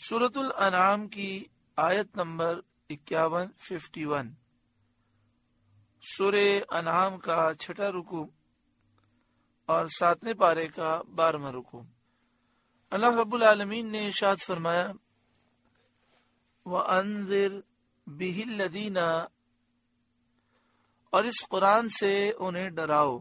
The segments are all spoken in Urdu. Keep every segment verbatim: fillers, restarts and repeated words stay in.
سورۃ الانعام کی آیت نمبر اکیاون ففٹی ون، سورہ انعام کا چھٹا رکوع اور ساتویں پارے کا بارہواں رکوع۔ اللہ رب العالمین نے ارشاد فرمایا وَأَنذِرْ بِهِ الَّذِينَ، اور اس قرآن سے انہیں ڈراؤ،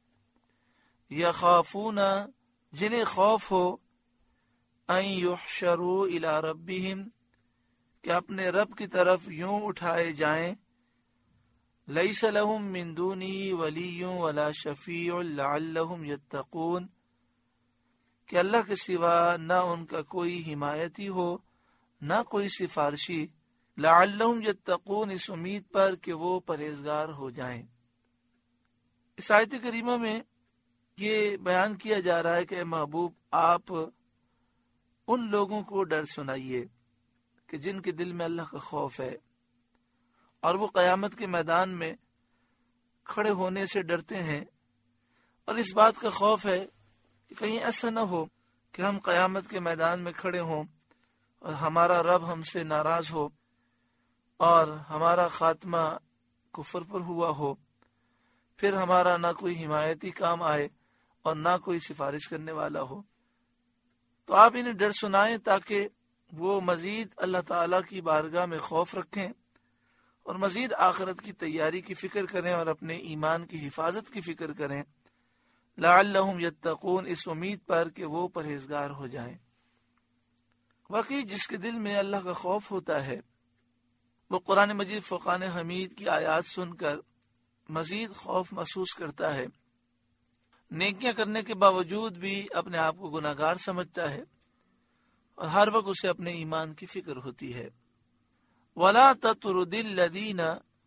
یخافون، جنہیں خوف ہو، ان یحشروا الی ربہم، کہ اپنے رب کی طرف یوں اٹھائے جائیں، لیس لہم من دونہ ولی ولا شفیع لعلہم یتقون، کہ اللہ کے سوا نہ ان کا کوئی حمایتی ہو نہ کوئی سفارشی، لعلہم یتقون، اس امید پر کہ وہ پرہیزگار ہو جائیں۔ اس آیت کریمہ میں یہ بیان کیا جا رہا ہے کہ اے محبوب، آپ ان لوگوں کو ڈر سنائیے کہ جن کے دل میں اللہ کا خوف ہے اور وہ قیامت کے میدان میں کھڑے ہونے سے ڈرتے ہیں، اور اس بات کا خوف ہے کہ کہیں ایسا نہ ہو کہ ہم قیامت کے میدان میں کھڑے ہوں اور ہمارا رب ہم سے ناراض ہو اور ہمارا خاتمہ کفر پر ہوا ہو، پھر ہمارا نہ کوئی حمایتی کام آئے اور نہ کوئی سفارش کرنے والا ہو۔ تو آپ انہیں ڈر سنائیں تاکہ وہ مزید اللہ تعالیٰ کی بارگاہ میں خوف رکھیں اور مزید آخرت کی تیاری کی فکر کریں اور اپنے ایمان کی حفاظت کی فکر کریں، لعلہم یتقون، اس امید پر کہ وہ پرہیزگار ہو جائیں۔ واقعی جس کے دل میں اللہ کا خوف ہوتا ہے وہ قرآن مجید فرقان حمید کی آیات سن کر مزید خوف محسوس کرتا ہے، نیکیاں کرنے کے باوجود بھی اپنے آپ کو گناہگار سمجھتا ہے اور ہر وقت اسے اپنے ایمان کی فکر ہوتی ہے۔ وَلَا تَطْرُدِ الَّذِينَ،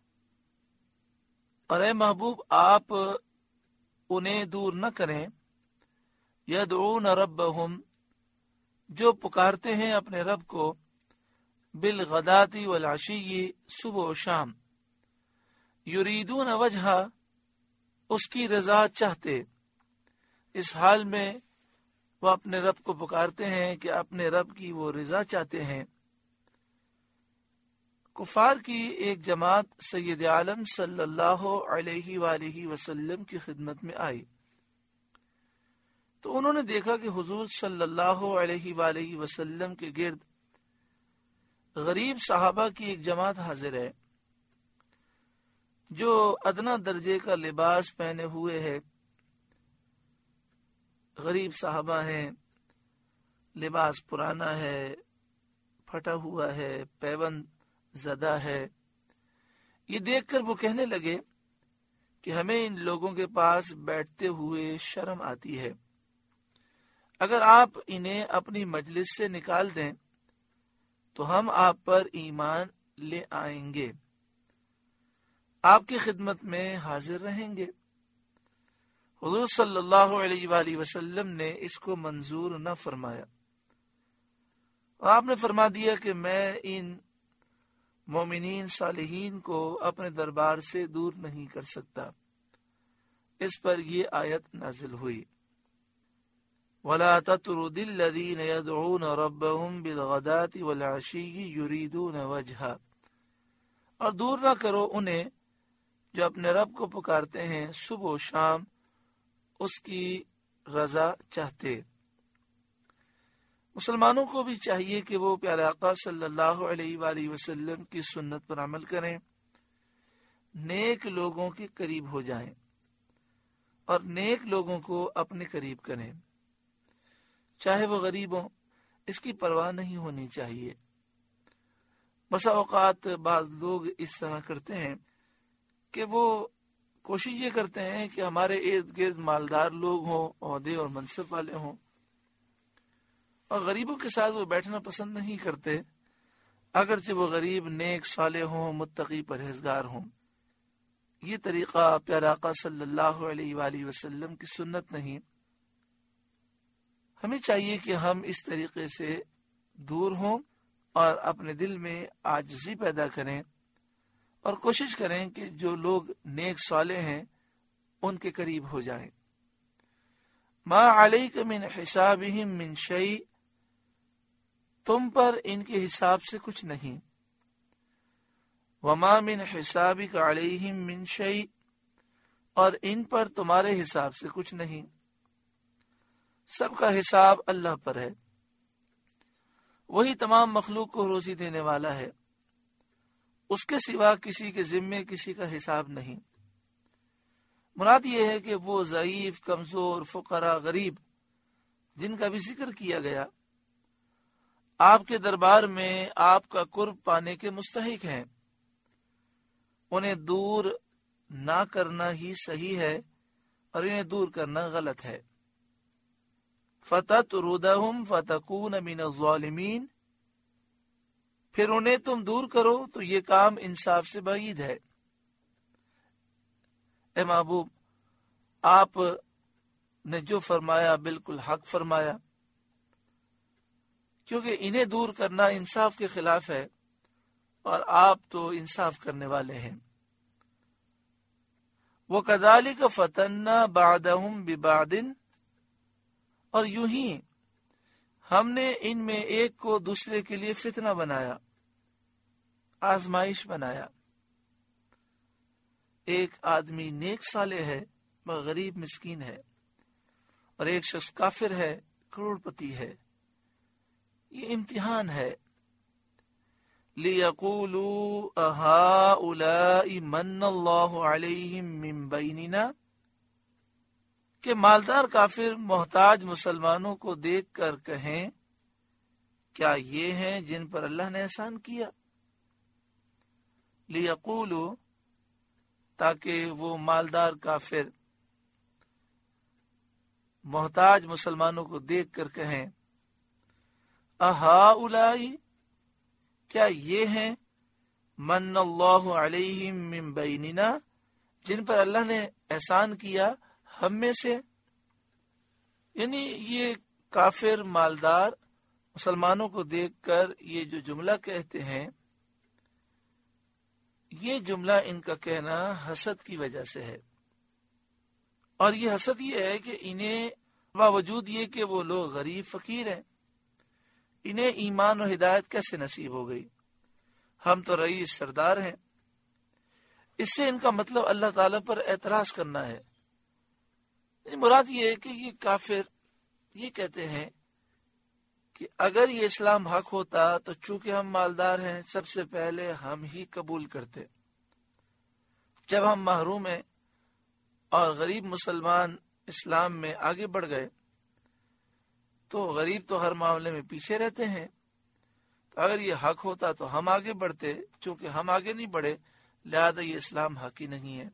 اور اے محبوب آپ انہیں دور نہ کریں، یدعون ربہم، جو پکارتے ہیں اپنے رب کو، بالغداۃ والعشی، صبح و شام، یریدون وجہا، اس کی رضا چاہتے، اس حال میں وہ اپنے رب کو پکارتے ہیں کہ اپنے رب کی وہ رضا چاہتے ہیں۔ کفار کی ایک جماعت سید عالم صلی اللہ علیہ وآلہ وسلم کی خدمت میں آئی تو انہوں نے دیکھا کہ حضور صلی اللہ علیہ وآلہ وسلم کے گرد غریب صحابہ کی ایک جماعت حاضر ہے جو ادنا درجے کا لباس پہنے ہوئے ہے، غریب صحابہ ہیں، لباس پرانا ہے، پھٹا ہوا ہے، پیوند زدہ ہے۔ یہ دیکھ کر وہ کہنے لگے کہ ہمیں ان لوگوں کے پاس بیٹھتے ہوئے شرم آتی ہے، اگر آپ انہیں اپنی مجلس سے نکال دیں تو ہم آپ پر ایمان لے آئیں گے، آپ کی خدمت میں حاضر رہیں گے۔ حضور صلی اللہ علیہ وآلہ وسلم نے اس کو منظور نہ فرمایا اور آپ نے فرما دیا کہ میں ان مومنین صالحین کو اپنے دربار سے دور نہیں کر سکتا۔ اس پر یہ آیت نازل ہوئی وَلَا تَطْرُدِ الَّذِينَ يَدْعُونَ رَبَّهُمْ بِالْغَدَاةِ وَالْعَشِيِّ يُرِيدُونَ وَجْهَهُ، اور دور نہ کرو انہیں جو اپنے رب کو پکارتے ہیں صبح و شام اس کی رضا چاہتے۔ مسلمانوں کو بھی چاہیے کہ وہ پیارے آقا صلی اللہ علیہ وآلہ وسلم کی سنت پر عمل کریں، نیک لوگوں کے قریب ہو جائیں اور نیک لوگوں کو اپنے قریب کریں، چاہے وہ غریب ہوں، اس کی پرواہ نہیں ہونی چاہیے۔ بسا اوقات بعض لوگ اس طرح کرتے ہیں کہ وہ کوشش یہ کرتے ہیں کہ ہمارے ارد گرد مالدار لوگ ہوں، عہدے اور منصب والے ہوں، اور غریبوں کے ساتھ وہ بیٹھنا پسند نہیں کرتے، اگرچہ وہ غریب نیک صالح ہوں، متقی پرہیزگار ہوں۔ یہ طریقہ پیارے آقا صلی اللہ علیہ وآلہ وسلم کی سنت نہیں۔ ہمیں چاہیے کہ ہم اس طریقے سے دور ہوں اور اپنے دل میں عاجزی پیدا کریں اور کوشش کریں کہ جو لوگ نیک صالح ہیں ان کے قریب ہو جائیں۔ ما علیک من حسابہم من شیء، تم پر ان کے حساب سے کچھ نہیں. وما من حسابک علیہم من شیء، اور ان پر تمہارے حساب سے کچھ نہیں. سب کا حساب اللہ پر ہے. وہی تمام مخلوق کو روزی دینے والا ہے. اس کے سوا کسی کے ذمے کسی کا حساب نہیں. مراد یہ ہے کہ وہ ضعیف، کمزور، فقراء، غریب جن کا بھی ذکر کیا گیا، آپ کے دربار میں آپ کا قرب پانے کے مستحق ہیں. انہیں دور نہ کرنا ہی صحیح ہے اور انہیں دور کرنا غلط ہے. فَتَطْرُدَهُمْ فَتَكُونَ مِنَ الظَّالِمِينَ، پھر انہیں تم دور کرو تو یہ کام انصاف سے بعید ہے. اے محبوب، آپ نے جو فرمایا بالکل حق فرمایا، کیونکہ انہیں دور کرنا انصاف کے خلاف ہے اور آپ تو انصاف کرنے والے ہیں. وَكَذَلِكَ فَتَنَّا بَعْدَهُمْ بِبَعْدٍ، اور یوں ہی ہم نے ان میں ایک کو دوسرے کے لیے فتنہ بنایا، آزمائش بنایا. ایک آدمی نیک صالح ہے مگر غریب مسکین ہے، اور ایک شخص کافر ہے، کروڑ پتی ہے. یہ امتحان ہے. لِيَقُولُوا أَهَٰؤُلَاءِ مَنَّ اللَّهُ عَلَيْهِمْ مِنْ بَيْنِنَا، کہ مالدار کافر محتاج مسلمانوں کو دیکھ کر کہیں کیا یہ ہیں جن پر اللہ نے احسان کیا. لِيَقُولُوا، تاکہ وہ مالدار کافر محتاج مسلمانوں کو دیکھ کر کہیں أَهَٰؤُلَاءِ، کیا یہ ہیں من اللہ علیہم من بیننا، جن پر اللہ نے احسان کیا ہم میں سے. یعنی یہ کافر مالدار مسلمانوں کو دیکھ کر یہ جو جملہ کہتے ہیں، یہ جملہ ان کا کہنا حسد کی وجہ سے ہے. اور یہ حسد یہ ہے کہ انہیں باوجود یہ کہ وہ لوگ غریب فقیر ہیں، انہیں ایمان و ہدایت کیسے نصیب ہو گئی. ہم تو رئیس سردار ہیں. اس سے ان کا مطلب اللہ تعالیٰ پر اعتراض کرنا ہے. مراد یہ ہے کہ یہ کافر یہ کہتے ہیں کہ اگر یہ اسلام حق ہوتا تو چونکہ ہم مالدار ہیں سب سے پہلے ہم ہی قبول کرتے. جب ہم محروم ہیں اور غریب مسلمان اسلام میں آگے بڑھ گئے تو غریب تو ہر معاملے میں پیچھے رہتے ہیں. تو اگر یہ حق ہوتا تو ہم آگے بڑھتے، چونکہ ہم آگے نہیں بڑھے لہذا یہ اسلام حق ہی نہیں ہے.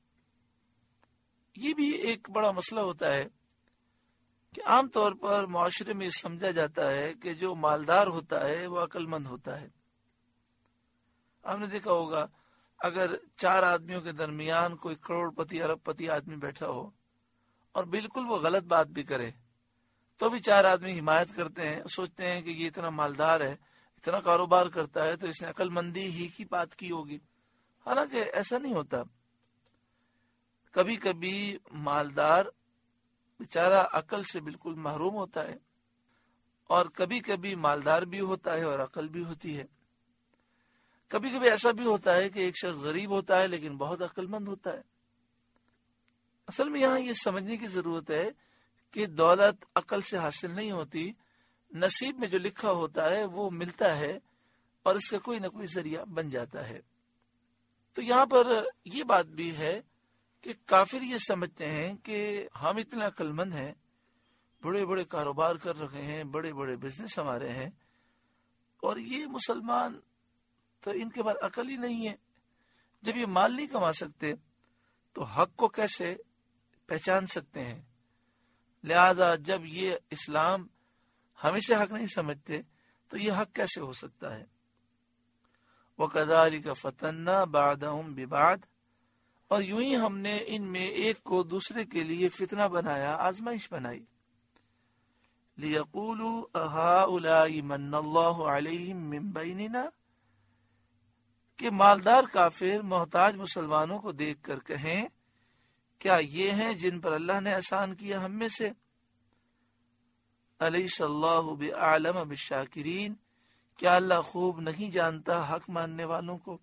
یہ بھی ایک بڑا مسئلہ ہوتا ہے کہ عام طور پر معاشرے میں سمجھا جاتا ہے کہ جو مالدار ہوتا ہے وہ عقل مند ہوتا ہے. آپ نے دیکھا ہوگا اگر چار آدمیوں کے درمیان کوئی کروڑ پتی ارب پتی آدمی بیٹھا ہو اور بالکل وہ غلط بات بھی کرے تو بھی چار آدمی حمایت کرتے ہیں، سوچتے ہیں کہ یہ اتنا مالدار ہے، اتنا کاروبار کرتا ہے تو اس نے عقل مندی ہی کی بات کی ہوگی. حالانکہ ایسا نہیں ہوتا. کبھی کبھی مالدار بیچارہ عقل سے بالکل محروم ہوتا ہے اور کبھی کبھی مالدار بھی ہوتا ہے اور عقل بھی ہوتی ہے. کبھی کبھی ایسا بھی ہوتا ہے کہ ایک شخص غریب ہوتا ہے لیکن بہت عقل مند ہوتا ہے. اصل میں یہاں یہ سمجھنے کی ضرورت ہے کہ دولت عقل سے حاصل نہیں ہوتی، نصیب میں جو لکھا ہوتا ہے وہ ملتا ہے اور اس کا کوئی نہ کوئی ذریعہ بن جاتا ہے. تو یہاں پر یہ بات بھی ہے کہ کافر یہ سمجھتے ہیں کہ ہم اتنے عقل مند ہیں، بڑے بڑے کاروبار کر رہے ہیں، بڑے بڑے بزنس ہمارے ہیں، اور یہ مسلمان تو ان کے بعد عقل ہی نہیں ہے. جب یہ مال نہیں کما سکتے تو حق کو کیسے پہچان سکتے ہیں؟ لہذا جب یہ اسلام ہم اسے حق نہیں سمجھتے تو یہ حق کیسے ہو سکتا ہے؟ وَكَذَلِكَ فَتَنَّا بَعْدَهُمْ بِبَعْدٍ، اور یوں ہی ہم نے ان میں ایک کو دوسرے کے لیے فتنہ بنایا، آزمائش بنائی. لِيَقُولُوا أَهَٰؤُلَاءِ مَنَّ اللَّهُ عَلَيْهِمْ مِنْ بَيْنِنَا، کہ مالدار کافر محتاج مسلمانوں کو دیکھ کر کہیں کیا یہ ہیں جن پر اللہ نے احسان کیا ہم میں سے. أَلَيْسَ اللَّهُ بِأَعْلَمَ بِالشَّاكِرِينَ، کیا اللہ خوب نہیں جانتا حق ماننے والوں کو؟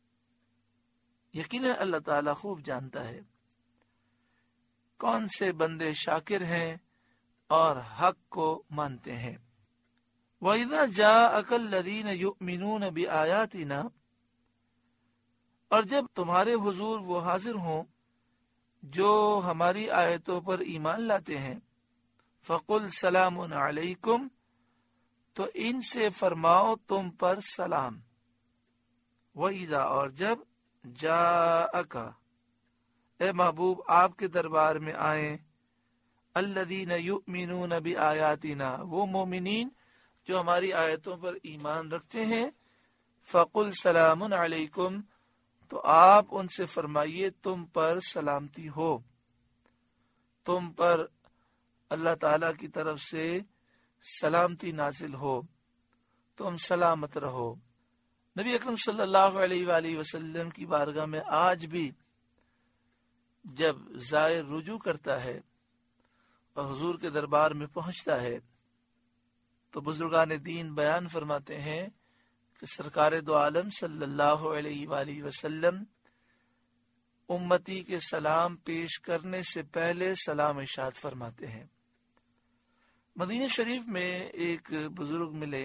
یقیناً اللہ تعالیٰ خوب جانتا ہے کون سے بندے شاکر ہیں اور حق کو مانتے ہیں۔ وَإِذَا جَاءَكَ الَّذِينَ يُؤْمِنُونَ بِآيَاتِنَا، اور جب تمہارے حضور وہ حاضر ہوں جو ہماری آیتوں پر ایمان لاتے ہیں، فَقُلْ سَلَامٌ عَلَيْكُمْ، تو ان سے فرماؤ تم پر سلام۔ وَإِذَا، اور جب جَاءَكَ، اے محبوب آپ کے دربار میں آئیں، الذین یؤمنون بآیاتنا، وہ مومنین جو ہماری آیتوں پر ایمان رکھتے ہیں، فقل سلام علیکم، تو آپ ان سے فرمائیے تم پر سلامتی ہو، تم پر اللہ تعالی کی طرف سے سلامتی نازل ہو، تم سلامت رہو۔ نبی اکرم صلی اللہ علیہ وآلہ وسلم کی بارگاہ میں آج بھی جب زائر رجوع کرتا ہے اور حضور کے دربار میں پہنچتا ہے تو بزرگان دین بیان فرماتے ہیں کہ سرکار دو عالم صلی اللہ علیہ وآلہ وسلم امتی کے سلام پیش کرنے سے پہلے سلام ارشاد فرماتے ہیں۔ مدینہ شریف میں ایک بزرگ ملے،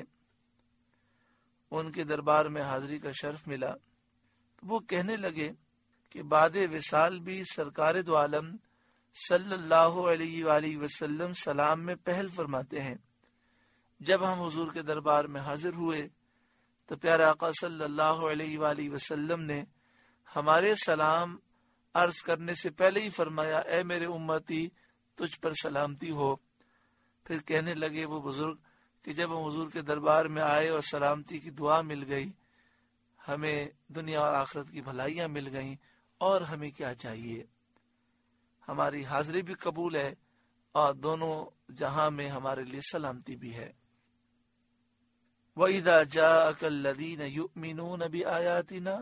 ان کے دربار میں حاضری کا شرف ملا، تو وہ کہنے لگے کہ بعد وصال بھی سرکار دو عالم صلی اللہ علیہ وآلہ وسلم سلام میں پہل فرماتے ہیں۔ جب ہم حضور کے دربار میں حاضر ہوئے تو پیارے آقا صلی اللہ علیہ وآلہ وسلم نے ہمارے سلام عرض کرنے سے پہلے ہی فرمایا، اے میرے امتی تجھ پر سلامتی ہو۔ پھر کہنے لگے وہ بزرگ کہ جب ہم حضور کے دربار میں آئے اور سلامتی کی دعا مل گئی، ہمیں دنیا اور آخرت کی بھلائیاں مل گئیں، اور ہمیں کیا چاہیے؟ ہماری حاضری بھی قبول ہے اور دونوں جہاں میں ہمارے لیے سلامتی بھی ہے۔ وَإِذَا جَاءَكَ الَّذِينَ يُؤْمِنُونَ بِآيَاتِنَا،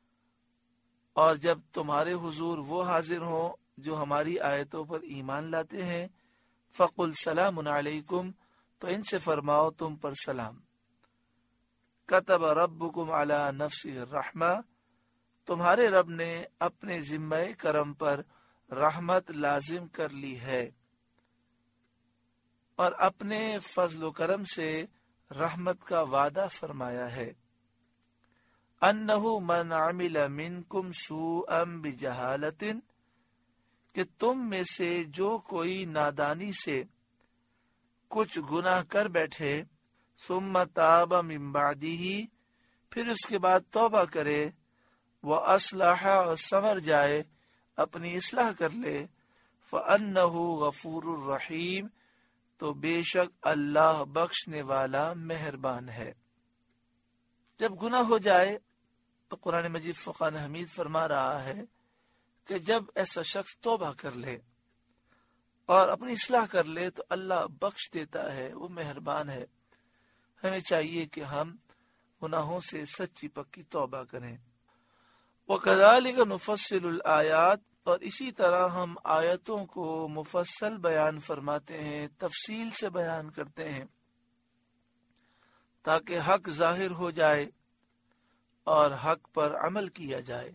اور جب تمہارے حضور وہ حاضر ہوں جو ہماری آیتوں پر ایمان لاتے ہیں، فَقُلْ سَلَامٌ عَلَيْكُمْ، تو ان سے فرماؤ تم پر سلام۔ كَتَبَ رَبُّكُمْ عَلَى نَفْسِهِ الرَّحْمَةَ، تمہارے رب نے اپنے ذمہ کرم پر رحمت لازم کر لی ہے، اور اپنے فضل و کرم سے رحمت کا وعدہ فرمایا ہے۔ انہ من عمل منکم سوءا بجہالۃ، کہ تم میں سے جو کوئی نادانی سے کچھ گناہ کر بیٹھے، ثم تاب من بعدہ، پھر اس کے بعد توبہ کرے، وَأَصْلَحَ، اور سنور جائے، اپنی اصلاح کر لے، فَأَنَّهُ غَفُورٌ الرحیم، تو بے شک اللہ بخشنے والا مہربان ہے۔ جب گناہ ہو جائے تو قرآن مجید فقان حمید فرما رہا ہے کہ جب ایسا شخص توبہ کر لے اور اپنی اصلاح کر لے تو اللہ بخش دیتا ہے، وہ مہربان ہے۔ ہمیں چاہیے کہ ہم گناہوں سے سچی پکی توبہ کریں۔ وَكَذَلِكَ نُفَصِّلُ الْآيَاتِ، اور اسی طرح ہم آیتوں کو مفصل بیان فرماتے ہیں، تفصیل سے بیان کرتے ہیں، تاکہ حق ظاہر ہو جائے اور حق پر عمل کیا جائے۔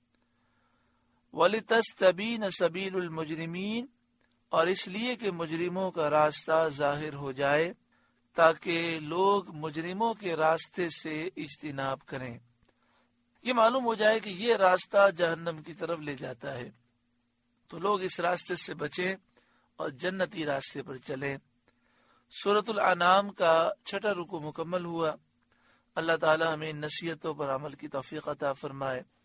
وَلِتَسْتَبِينَ سَبِيلُ الْمُجْرِمِينَ، اور اس لیے کہ مجرموں کا راستہ ظاہر ہو جائے، تاکہ لوگ مجرموں کے راستے سے اجتناب کریں، یہ معلوم ہو جائے کہ یہ راستہ جہنم کی طرف لے جاتا ہے، تو لوگ اس راستے سے بچیں اور جنتی راستے پر چلیں۔ سورۃ الانعام کا چھٹا رکوع مکمل ہوا۔ اللہ تعالی ہمیں ان نصیحتوں پر عمل کی توفیق عطا فرمائے۔